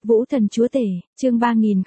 Vũ thần chúa tể, chương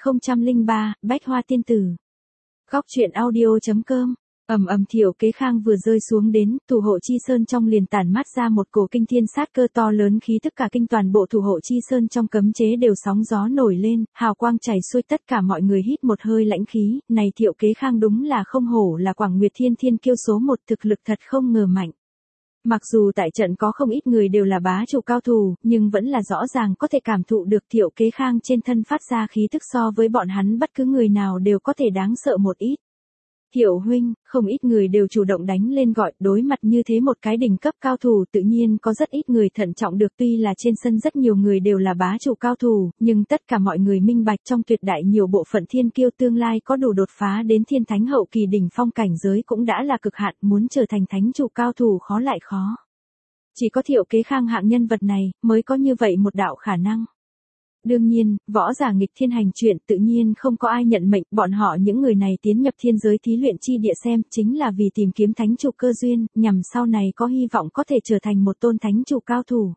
3003, Bách Hoa tiên tử. Góc truyện audio.com. Thiệu Kế Khang vừa rơi xuống đến, thủ hộ chi sơn trong liền tản mát ra một cổ kinh thiên sát cơ to lớn, khí tất cả kinh toàn bộ thủ hộ chi sơn trong cấm chế đều sóng gió nổi lên, hào quang chảy xuôi, tất cả mọi người hít một hơi lãnh khí. Này Thiệu Kế Khang đúng là không hổ là Quảng Nguyệt thiên kiêu số một, thực lực thật không ngờ mạnh. Mặc dù tại trận có không ít người đều là bá chủ cao thủ, nhưng vẫn là rõ ràng có thể cảm thụ được Thiệu Kế Khang trên thân phát ra khí tức so với bọn hắn bất cứ người nào đều có thể đáng sợ một ít. Thiệu huynh, không ít người đều chủ động đánh lên gọi, đối mặt như thế một cái đỉnh cấp cao thủ, tự nhiên có rất ít người thận trọng được. Tuy là trên sân rất nhiều người đều là bá chủ cao thủ, nhưng tất cả mọi người minh bạch trong tuyệt đại nhiều bộ phận thiên kiêu tương lai có đủ đột phá đến thiên thánh hậu kỳ đỉnh phong cảnh giới cũng đã là cực hạn, muốn trở thành thánh chủ cao thủ khó lại khó. Chỉ có Thiệu Kế Khang hạng nhân vật này mới có như vậy một đạo khả năng. Đương nhiên, võ giả nghịch thiên hành chuyện tự nhiên không có ai nhận mệnh, bọn họ những người này tiến nhập thiên giới thí luyện chi địa xem chính là vì tìm kiếm thánh chủ cơ duyên, nhằm sau này có hy vọng có thể trở thành một tôn thánh chủ cao thủ.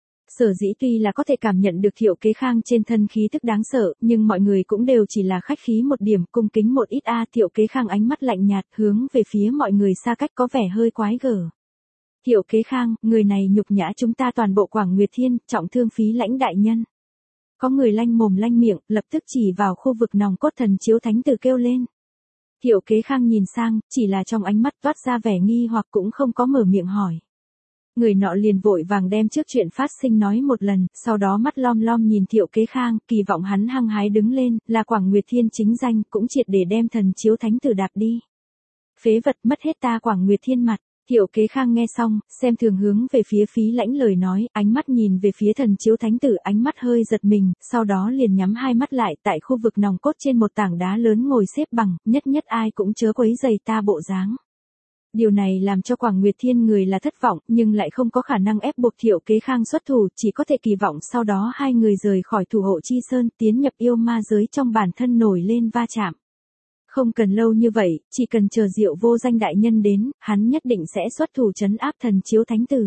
Sở dĩ tuy là có thể cảm nhận được Thiệu Kế Khang trên thân khí tức đáng sợ, nhưng mọi người cũng đều chỉ là khách khí một điểm, cung kính một ít. Thiệu Kế Khang ánh mắt lạnh nhạt hướng về phía mọi người xa cách có vẻ hơi quái gở. Thiệu Kế Khang, người này nhục nhã chúng ta toàn bộ Quảng Nguyệt Thiên, trọng thương Phí Lãnh đại nhân. Có người lanh mồm lanh miệng, lập tức chỉ vào khu vực nòng cốt thần chiếu thánh tử kêu lên. Thiệu Kế Khang nhìn sang, chỉ là trong ánh mắt toát ra vẻ nghi hoặc cũng không có mở miệng hỏi. Người nọ liền vội vàng đem trước chuyện phát sinh nói một lần, sau đó mắt lom lom nhìn Thiệu Kế Khang, kỳ vọng hắn hăng hái đứng lên, là Quảng Nguyệt Thiên chính danh, cũng triệt để đem thần chiếu thánh tử đạp đi. Phế vật, mất hết ta Quảng Nguyệt Thiên mặt. Thiệu Kế Khang nghe xong, xem thường hướng về phía Phí Lãnh lời nói, ánh mắt nhìn về phía thần chiếu thánh tử, ánh mắt hơi giật mình, sau đó liền nhắm hai mắt lại, tại khu vực nòng cốt trên một tảng đá lớn ngồi xếp bằng, nhất ai cũng chớ quấy rầy ta bộ dáng. Điều này làm cho Quảng Nguyệt Thiên người là thất vọng, nhưng lại không có khả năng ép buộc Thiệu Kế Khang xuất thủ, chỉ có thể kỳ vọng sau đó hai người rời khỏi thủ hộ chi sơn, tiến nhập yêu ma giới trong bản thân nổi lên va chạm. Không cần lâu như vậy, chỉ cần chờ Diệu Vô Danh đại nhân đến, hắn nhất định sẽ xuất thủ trấn áp thần chiếu thánh tử.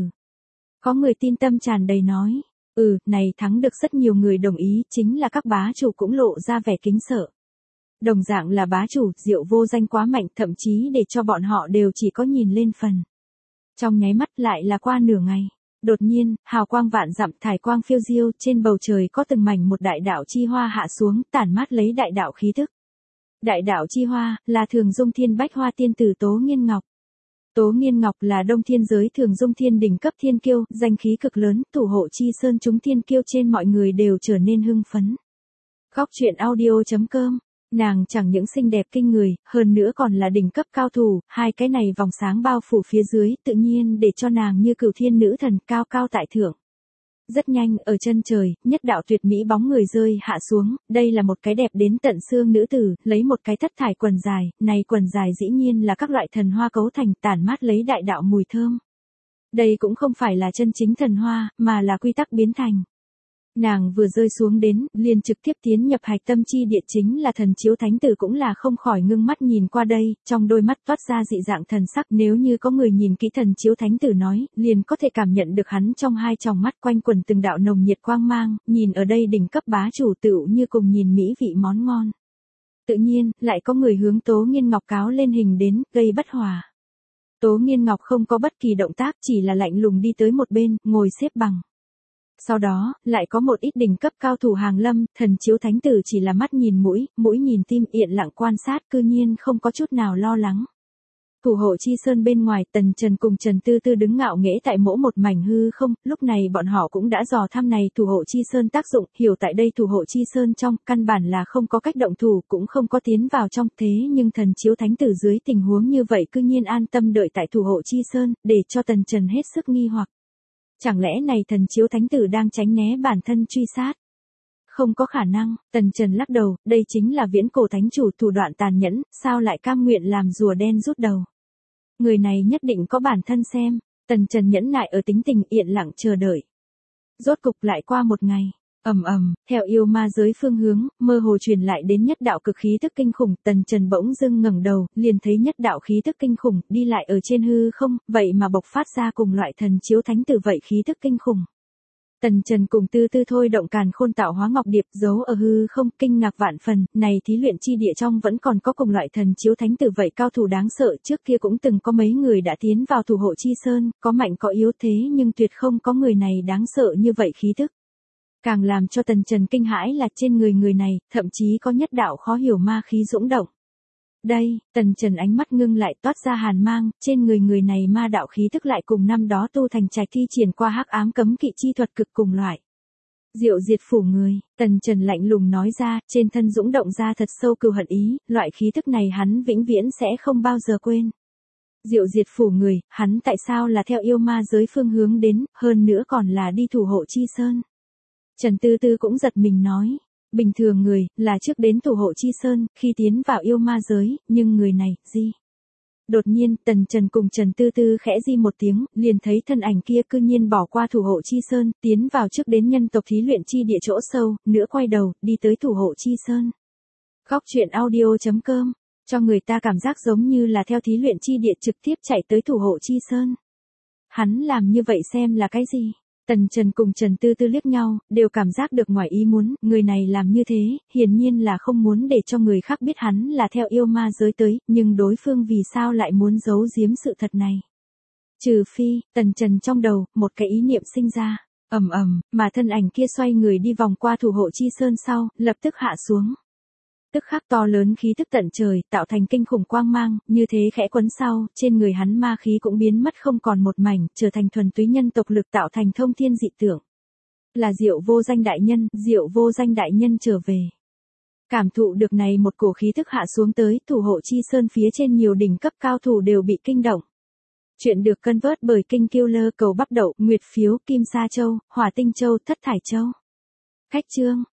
Có người tin tâm tràn đầy nói, này thắng được rất nhiều người đồng ý, chính là các bá chủ cũng lộ ra vẻ kính sợ. Đồng dạng là bá chủ, Diệu Vô Danh quá mạnh, thậm chí để cho bọn họ đều chỉ có nhìn lên phần. Trong nháy mắt lại là qua nửa ngày. Đột nhiên, hào quang vạn dặm, thải quang phiêu diêu, trên bầu trời có từng mảnh một đại đạo chi hoa hạ xuống, tản mát lấy đại đạo khí thức. Đại đạo chi hoa, là Thường Dung Thiên Bách Hoa tiên tử Tố Nghiên Ngọc. Tố Nghiên Ngọc là Đông Thiên giới Thường Dung Thiên đỉnh cấp thiên kiêu, danh khí cực lớn, thủ hộ chi sơn chúng thiên kiêu trên mọi người đều trở nên hưng phấn. Góc truyện audio.com. Nàng chẳng những xinh đẹp kinh người, hơn nữa còn là đỉnh cấp cao thủ, hai cái này vòng sáng bao phủ phía dưới, tự nhiên để cho nàng như cửu thiên nữ thần cao cao tại thượng. Rất nhanh, ở chân trời, nhất đạo tuyệt mỹ bóng người rơi hạ xuống, đây là một cái đẹp đến tận xương nữ tử, lấy một cái thất thải quần dài, này quần dài dĩ nhiên là các loại thần hoa cấu thành, tản mát lấy đại đạo mùi thơm. Đây cũng không phải là chân chính thần hoa, mà là quy tắc biến thành. Nàng vừa rơi xuống đến, liền trực tiếp tiến nhập hạch tâm chi địa, chính là thần chiếu thánh tử cũng là không khỏi ngưng mắt nhìn qua đây, trong đôi mắt toát ra dị dạng thần sắc, nếu như có người nhìn kỹ thần chiếu thánh tử nói, liền có thể cảm nhận được hắn trong hai tròng mắt quanh quẩn từng đạo nồng nhiệt quang mang, nhìn ở đây đỉnh cấp bá chủ tựu như cùng nhìn mỹ vị món ngon. Tự nhiên, lại có người hướng Tố Nghiên Ngọc cáo lên hình đến, gây bất hòa. Tố Nghiên Ngọc không có bất kỳ động tác, chỉ là lạnh lùng đi tới một bên, ngồi xếp bằng. Sau đó, lại có một ít đỉnh cấp cao thủ hàng lâm, thần chiếu thánh tử chỉ là mắt nhìn mũi nhìn tim, yên lặng quan sát, cư nhiên không có chút nào lo lắng. Thủ hộ chi sơn bên ngoài, Tần Trần cùng Trần Tư Tư đứng ngạo nghễ tại mỗi một mảnh hư không, lúc này bọn họ cũng đã dò thăm này thủ hộ chi sơn tác dụng, hiểu tại đây thủ hộ chi sơn trong, căn bản là không có cách động thủ, cũng không có tiến vào trong, thế nhưng thần chiếu thánh tử dưới tình huống như vậy cư nhiên an tâm đợi tại thủ hộ chi sơn, để cho Tần Trần hết sức nghi hoặc. Chẳng lẽ này thần chiếu thánh tử đang tránh né bản thân truy sát? Không có khả năng, Tần Trần lắc đầu, đây chính là viễn cổ thánh chủ thủ đoạn tàn nhẫn, sao lại cam nguyện làm rùa đen rút đầu? Người này nhất định có bản thân xem, Tần Trần nhẫn nại ở tính tình yên lặng chờ đợi. Rốt cục lại qua một ngày. Theo yêu ma giới phương hướng, mơ hồ truyền lại đến nhất đạo cực khí tức kinh khủng, Tần Trần bỗng dưng ngẩng đầu, liền thấy nhất đạo khí tức kinh khủng, đi lại ở trên hư không, vậy mà bộc phát ra cùng loại thần chiếu thánh tử vậy khí tức kinh khủng. Tần Trần cùng Tư Tư thôi động càn khôn tạo hóa ngọc điệp giấu ở hư không, kinh ngạc vạn phần, này thí luyện chi địa trong vẫn còn có cùng loại thần chiếu thánh tử vậy cao thủ đáng sợ, trước kia cũng từng có mấy người đã tiến vào thủ hộ chi sơn, có mạnh có yếu thế nhưng tuyệt không có người này đáng sợ như vậy khí tức. Càng làm cho Tần Trần kinh hãi là trên người này, thậm chí có nhất đạo khó hiểu ma khí dũng động. Đây, Tần Trần ánh mắt ngưng lại toát ra hàn mang, trên người này ma đạo khí tức lại cùng năm đó tu thành trạch thi triển qua hắc ám cấm kỵ chi thuật cực cùng loại. Diệu diệt phủ người, Tần Trần lạnh lùng nói ra, trên thân dũng động ra thật sâu cừu hận ý, loại khí tức này hắn vĩnh viễn sẽ không bao giờ quên. Diệu diệt phủ người, hắn tại sao là theo yêu ma giới phương hướng đến, hơn nữa còn là đi thủ hộ chi sơn. Trần Tư Tư cũng giật mình nói. Bình thường người, là trước đến thủ hộ chi sơn, khi tiến vào yêu ma giới, nhưng người này, gì? Đột nhiên, Tần Trần cùng Trần Tư Tư khẽ di một tiếng, liền thấy thân ảnh kia cư nhiên bỏ qua thủ hộ chi sơn, tiến vào trước đến nhân tộc thí luyện chi địa chỗ sâu, nữa quay đầu, đi tới thủ hộ chi sơn. Góc truyện audio.com, cho người ta cảm giác giống như là theo thí luyện chi địa trực tiếp chạy tới thủ hộ chi sơn. Hắn làm như vậy xem là cái gì? Tần Trần cùng Trần Tư Tư liếc nhau, đều cảm giác được ngoài ý muốn, người này làm như thế, hiển nhiên là không muốn để cho người khác biết hắn là theo yêu ma giới tới, nhưng đối phương vì sao lại muốn giấu giếm sự thật này. Trừ phi, Tần Trần trong đầu, một cái ý niệm sinh ra, mà thân ảnh kia xoay người đi vòng qua thủ hộ chi sơn sau, lập tức hạ xuống. Tức khắc to lớn khí tức tận trời, tạo thành kinh khủng quang mang, như thế khẽ quấn sau, trên người hắn ma khí cũng biến mất không còn một mảnh, trở thành thuần túy nhân tộc lực tạo thành thông thiên dị tượng. Là Diệu Vô Danh đại nhân, Diệu Vô Danh đại nhân trở về. Cảm thụ được này một cổ khí tức hạ xuống tới, thủ hộ chi sơn phía trên nhiều đỉnh cấp cao thủ đều bị kinh động. Chuyện được cân vớt bởi Kinh Killer cầu bắp đậu, Nguyệt Phiếu, Kim Sa Châu, Hỏa Tinh Châu, Thất Thải Châu. Khách chương